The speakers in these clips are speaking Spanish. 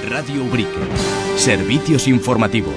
Radio Ubrique. Servicios informativos.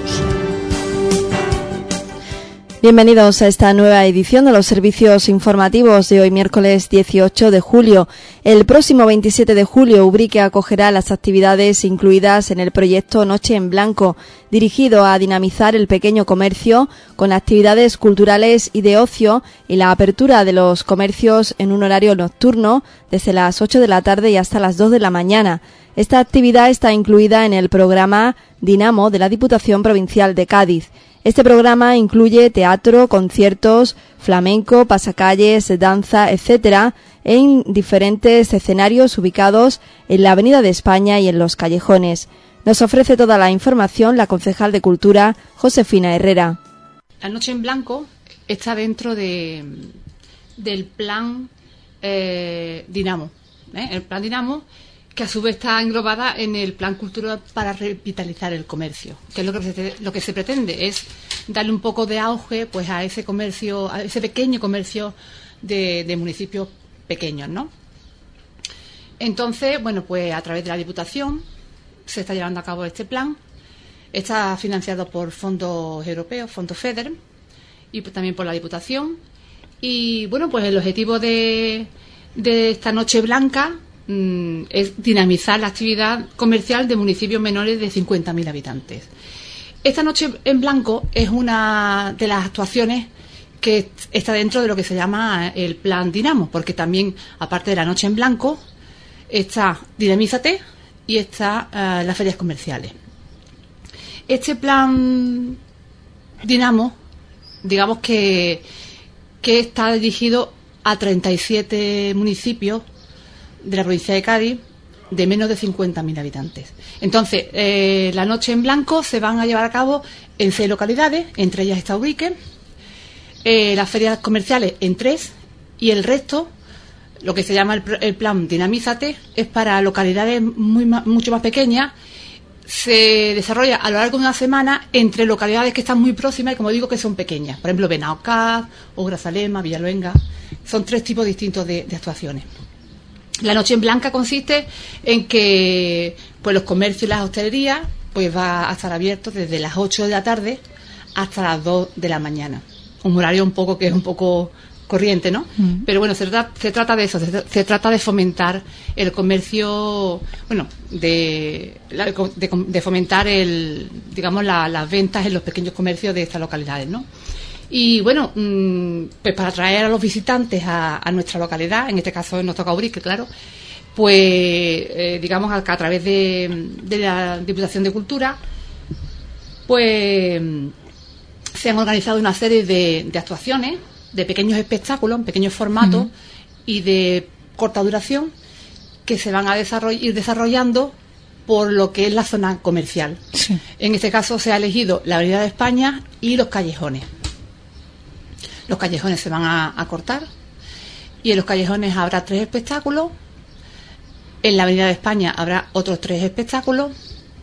Bienvenidos a esta nueva edición de los servicios informativos de hoy, miércoles 18 de julio. El próximo 27 de julio, Ubrique acogerá las actividades incluidas en el proyecto Noche en Blanco, dirigido a dinamizar el pequeño comercio con actividades culturales y de ocio y la apertura de los comercios en un horario nocturno desde las 8 de la tarde y hasta las 2 de la mañana. Esta actividad está incluida en el programa Dinamo de la Diputación Provincial de Cádiz. Este programa incluye teatro, conciertos, flamenco, pasacalles, danza, etcétera, en diferentes escenarios ubicados en la Avenida de España y en los callejones. Nos ofrece toda la información la concejal de Cultura, Josefina Herrera. La Noche en Blanco está dentro del plan Dinamo. El plan Dinamo, que a su vez está englobada en el plan cultural para revitalizar el comercio, que es lo que se pretende es darle un poco de auge pues a ese comercio, a ese pequeño comercio de municipios pequeños, ¿no? Entonces, bueno, pues a través de la Diputación se está llevando a cabo este plan. Está financiado por fondos europeos, fondos FEDER, y también por la Diputación. Y bueno, pues el objetivo de esta Noche Blanca es dinamizar la actividad comercial de municipios menores de 50.000 habitantes. Esta Noche en Blanco es una de las actuaciones que está dentro de lo que se llama el plan Dinamo, porque también, aparte de la Noche en Blanco, está Dinamízate y está las ferias comerciales. Este plan Dinamo, digamos que está dirigido a 37 municipios de la provincia de Cádiz de menos de 50.000 habitantes. Entonces, la Noche en Blanco se van a llevar a cabo en 6 localidades, entre ellas está Ubrique, las ferias comerciales en 3 y el resto, lo que se llama el plan Dinamízate, es para localidades mucho más pequeñas. Se desarrolla a lo largo de una semana entre localidades que están muy próximas y, como digo, que son pequeñas. Por ejemplo, Benaocaz, Grazalema, Villaluenga. Son 3 tipos distintos de actuaciones. La Noche en Blanca consiste en que pues los comercios y las hostelerías pues va a estar abiertos desde las 8 de la tarde hasta las 2 de la mañana. Un horario que es un poco corriente, ¿no? Pero bueno, se trata de eso, se trata de fomentar el comercio, bueno, de fomentar las ventas en los pequeños comercios de estas localidades, ¿no? Y bueno, pues para atraer a los visitantes a nuestra localidad, en este caso nos toca Ubrique, claro, pues digamos a través de la Diputación de Cultura, pues se han organizado una serie de actuaciones, de pequeños espectáculos, en pequeños formatos y de corta duración que se van a ir desarrollando por lo que es la zona comercial. Sí. En este caso se ha elegido la Avenida de España y los callejones. Los callejones se van a cortar y en los callejones habrá 3 espectáculos. En la Avenida de España habrá otros 3 espectáculos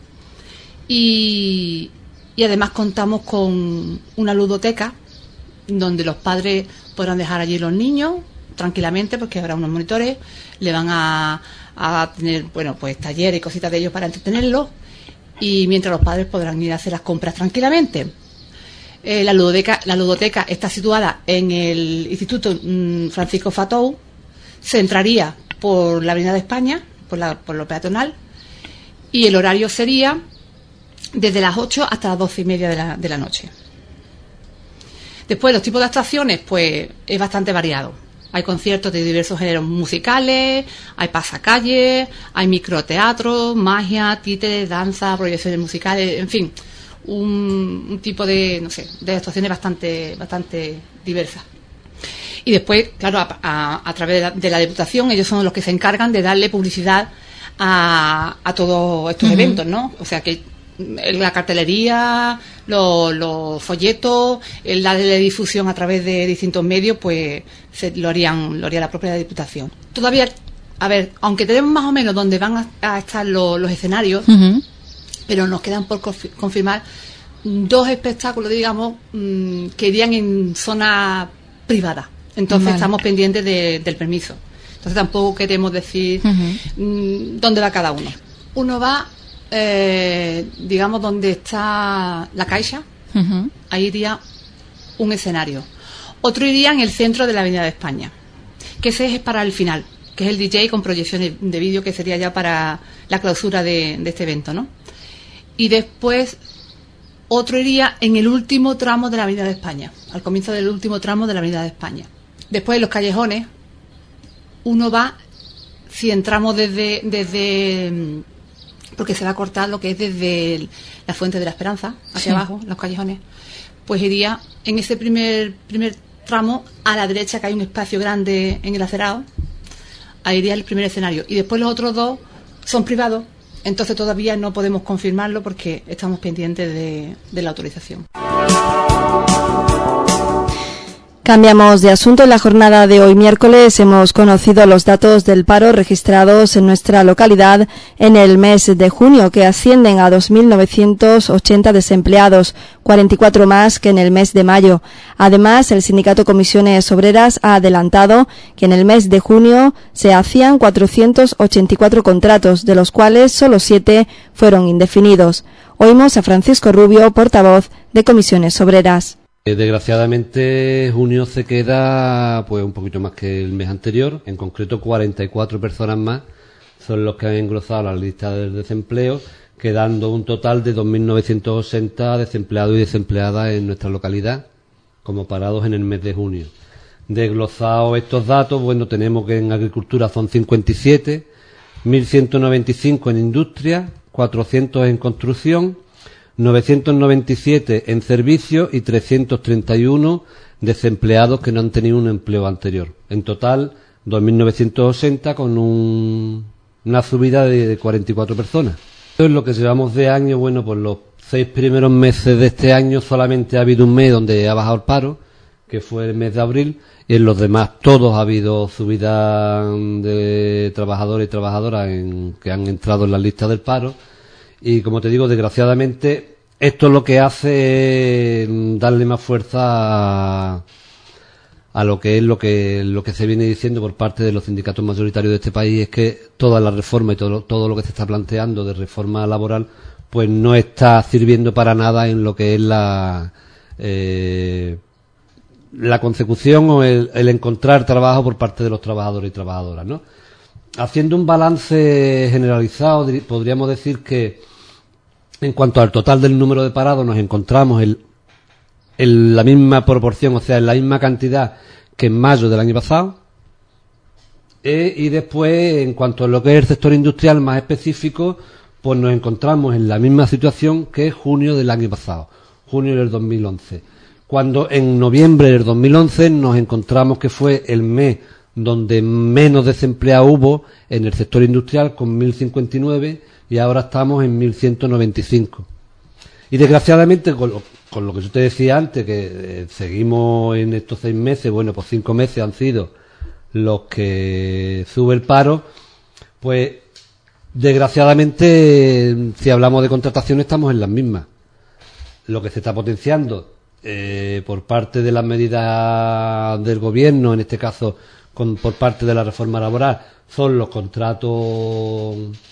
y además contamos con una ludoteca donde los padres podrán dejar allí los niños tranquilamente, porque habrá unos monitores, le van a tener, bueno, pues talleres y cositas de ellos para entretenerlos, y mientras los padres podrán ir a hacer las compras tranquilamente. La ludoteca está situada en el Instituto Francisco Fatou. Se entraría por la Avenida de España, por lo peatonal, y el horario sería desde las 8 hasta las 12:30 de la noche. Después, los tipos de actuaciones, pues es bastante variado. Hay conciertos de diversos géneros musicales, hay pasacalles, hay microteatro, magia, títeres, danza, proyecciones musicales, en fin, un tipo de actuaciones bastante diversas. Y después, claro, a través de la Diputación, ellos son los que se encargan de darle publicidad a todos estos eventos, ¿no? O sea que la cartelería, los folletos, la difusión a través de distintos medios, pues lo haría la propia Diputación. Todavía, a ver, aunque tenemos más o menos dónde van a estar los escenarios, pero nos quedan por confirmar 2 espectáculos, digamos, que irían en zona privada. Entonces estamos pendientes del permiso. Entonces tampoco queremos decir dónde va cada uno. Uno va digamos, donde está la Caixa, ahí iría un escenario. Otro iría en el centro de la Avenida de España, que ese es para el final, que es el DJ con proyecciones de vídeo, que sería ya para la clausura de este evento, ¿no? Y después otro iría en el último tramo de la Avenida de España, al comienzo del último tramo de la Avenida de España. Después en los callejones, uno va, si entramos desde porque se va a cortar lo que es desde la Fuente de la Esperanza, hacia abajo, los callejones, pues iría en ese primer tramo a la derecha, que hay un espacio grande en el acerado, ahí iría el primer escenario. Y después los otros dos son privados, entonces todavía no podemos confirmarlo porque estamos pendientes de la autorización. Cambiamos de asunto. En la jornada de hoy miércoles hemos conocido los datos del paro registrados en nuestra localidad en el mes de junio, que ascienden a 2.980 desempleados, 44 más que en el mes de mayo. Además, el sindicato Comisiones Obreras ha adelantado que en el mes de junio se hacían 484 contratos, de los cuales solo 7 fueron indefinidos. Oímos a Francisco Rubio, portavoz de Comisiones Obreras. Desgraciadamente junio se queda pues un poquito más que el mes anterior, en concreto 44 personas más son los que han engrosado la lista del desempleo, quedando un total de 2.960 desempleados y desempleadas en nuestra localidad como parados en el mes de junio. Desglosados estos datos, bueno, tenemos que en agricultura son 57, 1.195 en industria, 400 en construcción, 997 en servicios y 331 desempleados que no han tenido un empleo anterior. En total, 2.980 con una subida de 44 personas. En lo que llevamos de año, bueno, pues los 6 primeros meses de este año solamente ha habido un mes donde ha bajado el paro, que fue el mes de abril, y en los demás todos ha habido subida de trabajadores y trabajadoras que han entrado en la lista del paro. Y como te digo, desgraciadamente, esto lo que hace es darle más fuerza a lo que es lo que se viene diciendo por parte de los sindicatos mayoritarios de este país, es que toda la reforma y todo lo que se está planteando de reforma laboral, pues no está sirviendo para nada en lo que es la consecución o el encontrar trabajo por parte de los trabajadores y trabajadoras, ¿no? Haciendo un balance generalizado, podríamos decir que en cuanto al total del número de parados nos encontramos en la misma proporción, o sea, en la misma cantidad que en mayo del año pasado. Y después, en cuanto a lo que es el sector industrial más específico, pues nos encontramos en la misma situación que junio del año pasado, junio del 2011. Cuando en noviembre del 2011 nos encontramos que fue el mes donde menos desempleados hubo en el sector industrial, con 1.059, y ahora estamos en 1.195. Y desgraciadamente, con lo que yo te decía antes, que seguimos en estos 6 meses, bueno, pues 5 meses han sido los que sube el paro, pues desgraciadamente, si hablamos de contratación, estamos en las mismas. Lo que se está potenciando por parte de las medidas del gobierno, en este caso por parte de la reforma laboral, son los contratos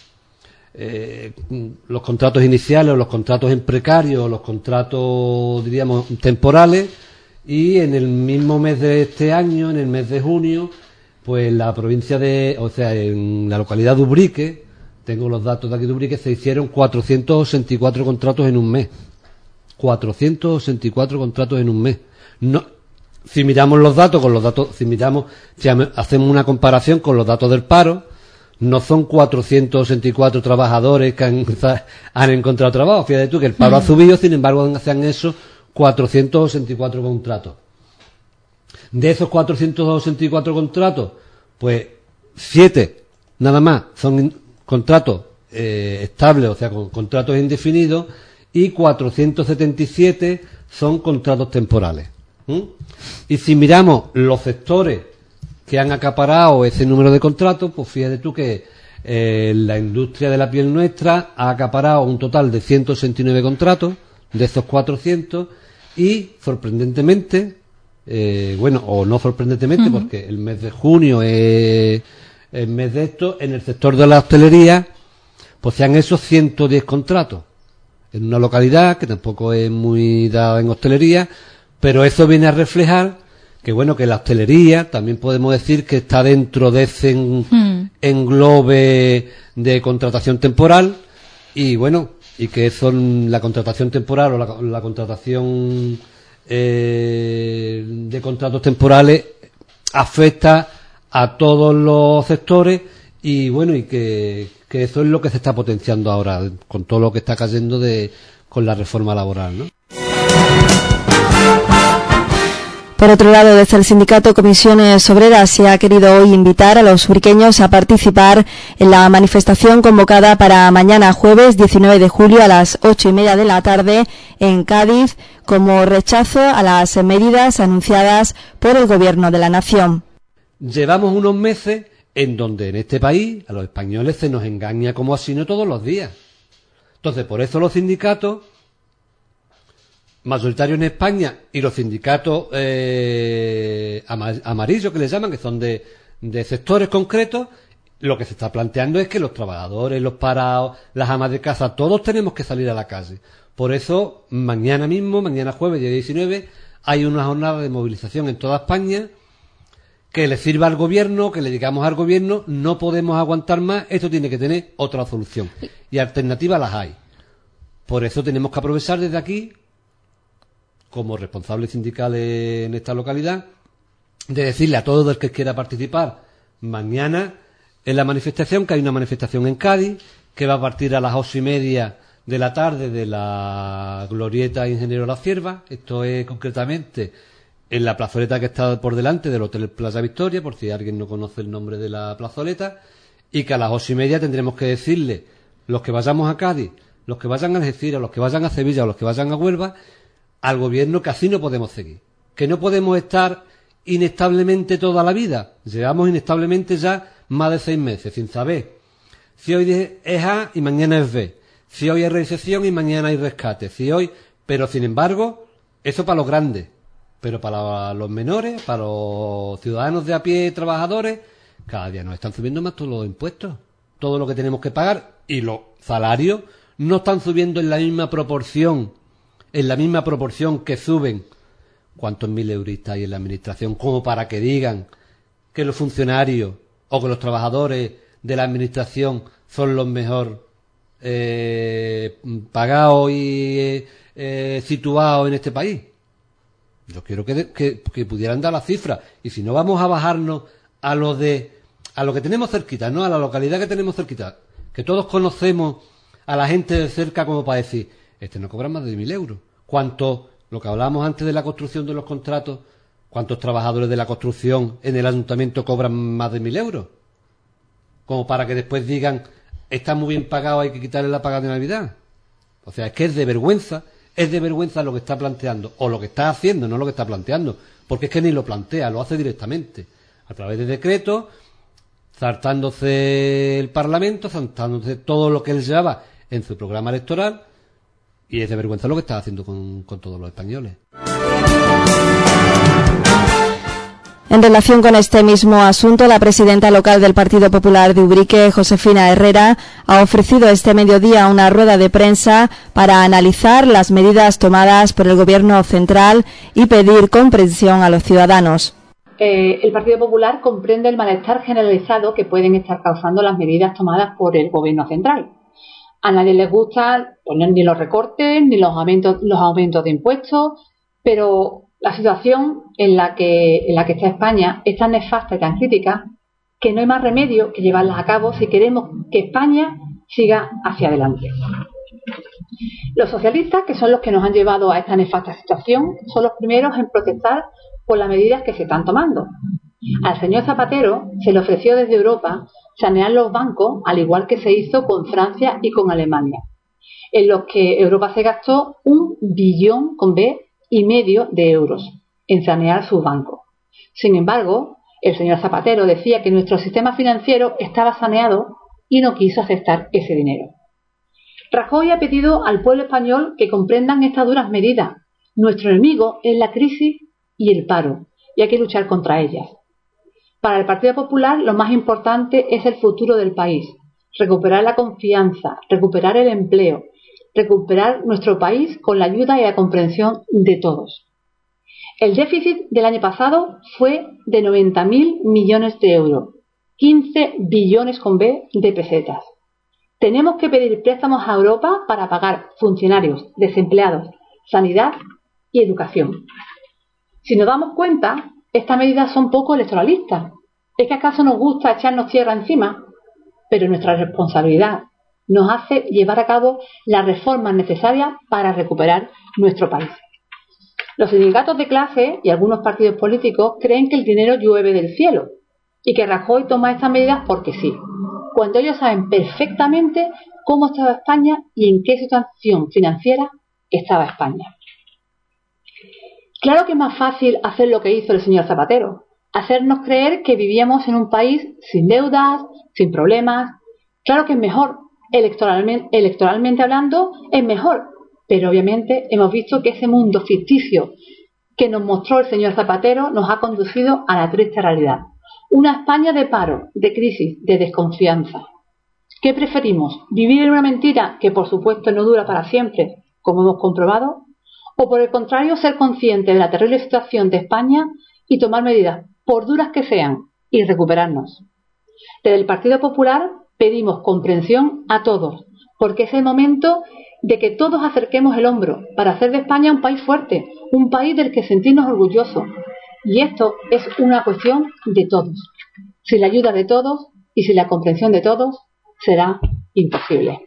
iniciales, o los contratos en precario, o los contratos, diríamos, temporales. Y en el mismo mes de este año, en el mes de junio, pues la provincia en la localidad de Ubrique, tengo los datos de aquí de Ubrique, se hicieron 464 contratos en un mes. 464 contratos en un mes. No, si miramos los datos si hacemos una comparación con los datos del paro, no son 464 trabajadores que han encontrado trabajo. Fíjate tú que el paro ha subido, sin embargo se han hecho 464 contratos. De esos 464 contratos, pues 7 nada más son contratos estables, o sea, con contratos indefinidos, y 477 son contratos temporales. Y si miramos los sectores que han acaparado ese número de contratos, pues fíjate tú que la industria de la piel nuestra ha acaparado un total de 169 contratos de esos 400, y sorprendentemente, o no sorprendentemente, porque el mes de junio es el mes de esto, en el sector de la hostelería, pues sean esos 110 contratos en una localidad que tampoco es muy dada en hostelería, pero eso viene a reflejar que bueno, que la hostelería también podemos decir que está dentro de ese englobe de contratación temporal, y bueno, y que eso, la contratación temporal o la contratación de contratos temporales afecta a todos los sectores, y bueno, y que eso es lo que se está potenciando ahora con todo lo que está cayendo con la reforma laboral, ¿no? Por otro lado, desde el sindicato Comisiones Obreras se ha querido hoy invitar a los uriqueños a participar en la manifestación convocada para mañana jueves 19 de julio a las 8:30 de la tarde en Cádiz, como rechazo a las medidas anunciadas por el Gobierno de la Nación. Llevamos unos meses en donde en este país a los españoles se nos engaña como así no todos los días. Entonces, por eso los sindicatos mayoritarios en España y los sindicatos amarillos, que les llaman, que son de sectores concretos, lo que se está planteando es que los trabajadores, los parados, las amas de casa, todos tenemos que salir a la calle. Por eso, mañana mismo, mañana jueves, día 19, hay una jornada de movilización en toda España que le sirva al gobierno, que le digamos al gobierno, no podemos aguantar más, esto tiene que tener otra solución. Y alternativas las hay. Por eso tenemos que aprovechar desde aquí, como responsables sindicales en esta localidad, de decirle a todo el que quiera participar mañana en la manifestación, que hay una manifestación en Cádiz, que va a partir a las 8:30 de la tarde de la glorieta Ingeniero La Cierva. Esto es concretamente en la plazoleta que está por delante del Hotel Plaza Victoria, por si alguien no conoce el nombre de la plazoleta, y que a las 8:30 tendremos que decirle, los que vayamos a Cádiz, los que vayan a Algeciras, los que vayan a Sevilla o los que vayan a Huelva, al gobierno, que así no podemos seguir, que no podemos estar inestablemente toda la vida. Llevamos inestablemente ya más de 6 meses sin saber si hoy es A y mañana es B, si hoy hay reinserción y mañana hay rescate, pero sin embargo, eso para los grandes, pero para los menores, para los ciudadanos de a pie, trabajadores, cada día nos están subiendo más todos los impuestos, todo lo que tenemos que pagar, y los salarios no están subiendo en la misma proporción que suben. ¿Cuántos mil euristas hay en la administración como para que digan que los funcionarios o que los trabajadores de la administración son los mejor pagados y situados en este país? Yo quiero que pudieran dar la cifra, y si no, vamos a bajarnos a lo que tenemos cerquita, ¿no? A la localidad que tenemos cerquita, que todos conocemos a la gente de cerca, como para decir, no cobra más de 1.000 euros. Lo que hablábamos antes de la construcción de los contratos, ¿cuántos trabajadores de la construcción en el ayuntamiento cobran más de 1.000 euros? Como para que después digan, está muy bien pagado, hay que quitarle la paga de Navidad. O sea, es que es de vergüenza lo que está planteando, o lo que está haciendo, no lo que está planteando, porque es que ni lo plantea, lo hace directamente, a través de decretos, saltándose el Parlamento, saltándose todo lo que él llevaba en su programa electoral. Y es de vergüenza lo que está haciendo con todos los españoles. En relación con este mismo asunto, la presidenta local del Partido Popular de Ubrique, Josefina Herrera, ha ofrecido este mediodía una rueda de prensa para analizar las medidas tomadas por el Gobierno central y pedir comprensión a los ciudadanos. El Partido Popular comprende el malestar generalizado que pueden estar causando las medidas tomadas por el Gobierno central. A nadie les gusta poner ni los recortes ni los aumentos de impuestos, pero la situación en la que está España es tan nefasta y tan crítica que no hay más remedio que llevarlas a cabo si queremos que España siga hacia adelante. Los socialistas, que son los que nos han llevado a esta nefasta situación, son los primeros en protestar por las medidas que se están tomando. Al señor Zapatero se le ofreció desde Europa sanear los bancos, al igual que se hizo con Francia y con Alemania, en los que Europa se gastó 1,5 billón de euros en sanear sus bancos. Sin embargo, el señor Zapatero decía que nuestro sistema financiero estaba saneado y no quiso aceptar ese dinero. Rajoy ha pedido al pueblo español que comprendan estas duras medidas. Nuestro enemigo es la crisis y el paro, y hay que luchar contra ellas. Para el Partido Popular lo más importante es el futuro del país. recuperar la confianza, recuperar el empleo, recuperar nuestro país con la ayuda y la comprensión de todos. El déficit del año pasado fue de 90.000 millones de euros, 15 billones con B de pesetas. Tenemos que pedir préstamos a Europa para pagar funcionarios, desempleados, sanidad y educación. Si nos damos cuenta, estas medidas son poco electoralistas. ¿Es que acaso nos gusta echarnos tierra encima? Pero nuestra responsabilidad nos hace llevar a cabo las reformas necesarias para recuperar nuestro país. Los sindicatos de clase y algunos partidos políticos creen que el dinero llueve del cielo y que Rajoy toma estas medidas porque sí, cuando ellos saben perfectamente cómo estaba España y en qué situación financiera estaba España. Claro que es más fácil hacer lo que hizo el señor Zapatero, hacernos creer que vivíamos en un país sin deudas, sin problemas. Claro que es mejor, electoralmente hablando, es mejor, pero obviamente hemos visto que ese mundo ficticio que nos mostró el señor Zapatero nos ha conducido a la triste realidad. Una España de paro, de crisis, de desconfianza. ¿Qué preferimos? ¿Vivir en una mentira que por supuesto no dura para siempre, como hemos comprobado? ¿O por el contrario ser consciente de la terrible situación de España y tomar medidas, por duras que sean, y recuperarnos? Desde el Partido Popular pedimos comprensión a todos, porque es el momento de que todos acerquemos el hombro para hacer de España un país fuerte, un país del que sentirnos orgullosos. Y esto es una cuestión de todos. Sin la ayuda de todos y sin la comprensión de todos, será imposible.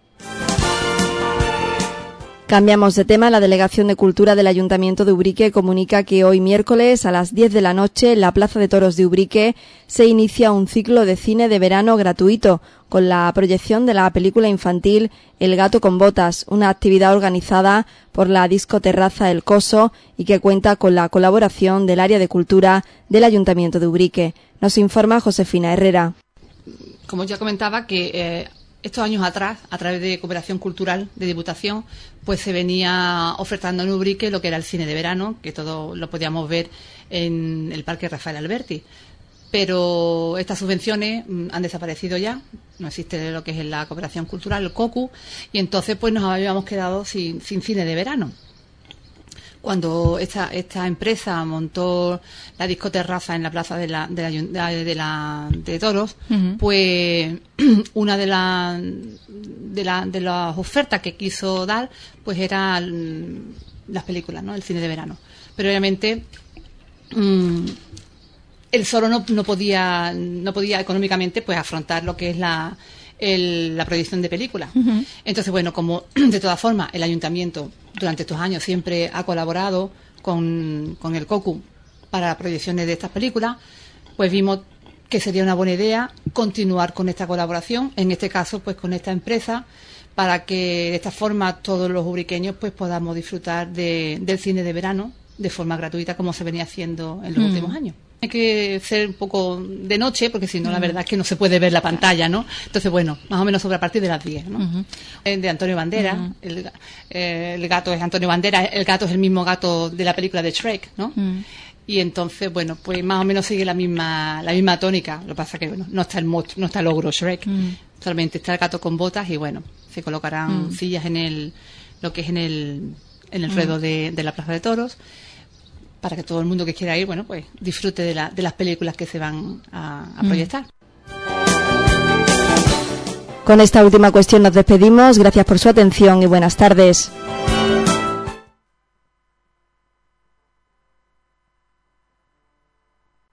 Cambiamos de tema. La Delegación de Cultura del Ayuntamiento de Ubrique comunica que hoy miércoles a las 10 de la noche en la Plaza de Toros de Ubrique se inicia un ciclo de cine de verano gratuito con la proyección de la película infantil El gato con botas, una actividad organizada por la discoterraza El Coso y que cuenta con la colaboración del área de cultura del Ayuntamiento de Ubrique. Nos informa Josefina Herrera. Como ya comentaba, que estos años atrás, a través de Cooperación Cultural de Diputación, pues se venía ofertando en Ubrique lo que era el cine de verano, que todo lo podíamos ver en el Parque Rafael Alberti. Pero estas subvenciones han desaparecido ya, no existe lo que es la Cooperación Cultural, el COCU, y entonces pues nos habíamos quedado sin cine de verano. Cuando esta empresa montó la discoterraza en la plaza de Toros, pues una de las ofertas que quiso dar pues era las películas, ¿no? El cine de verano. Pero obviamente él solo no podía económicamente pues afrontar lo que es la proyección de películas. Entonces, bueno, como de todas formas el ayuntamiento durante estos años siempre ha colaborado con el COCU para proyecciones de estas películas, pues vimos que sería una buena idea continuar con esta colaboración, en este caso pues con esta empresa, para que de esta forma todos los ubriqueños pues podamos disfrutar del cine de verano de forma gratuita como se venía haciendo en los últimos años. Hay que ser un poco de noche, porque si no, la verdad es que no se puede ver la pantalla, ¿no? Entonces, bueno, más o menos sobre a partir de las 10, ¿no? De Antonio Banderas, el gato es Antonio Banderas, el gato es el mismo gato de la película de Shrek, ¿no? Y entonces, bueno, pues más o menos sigue la misma tónica. Lo que pasa que, bueno, no está el ogro Shrek, solamente está el gato con botas y, bueno, se colocarán sillas en el ruedo de la Plaza de Toros, para que todo el mundo que quiera ir, bueno, pues disfrute de las películas que se van a proyectar. Con esta última cuestión nos despedimos. Gracias por su atención y buenas tardes.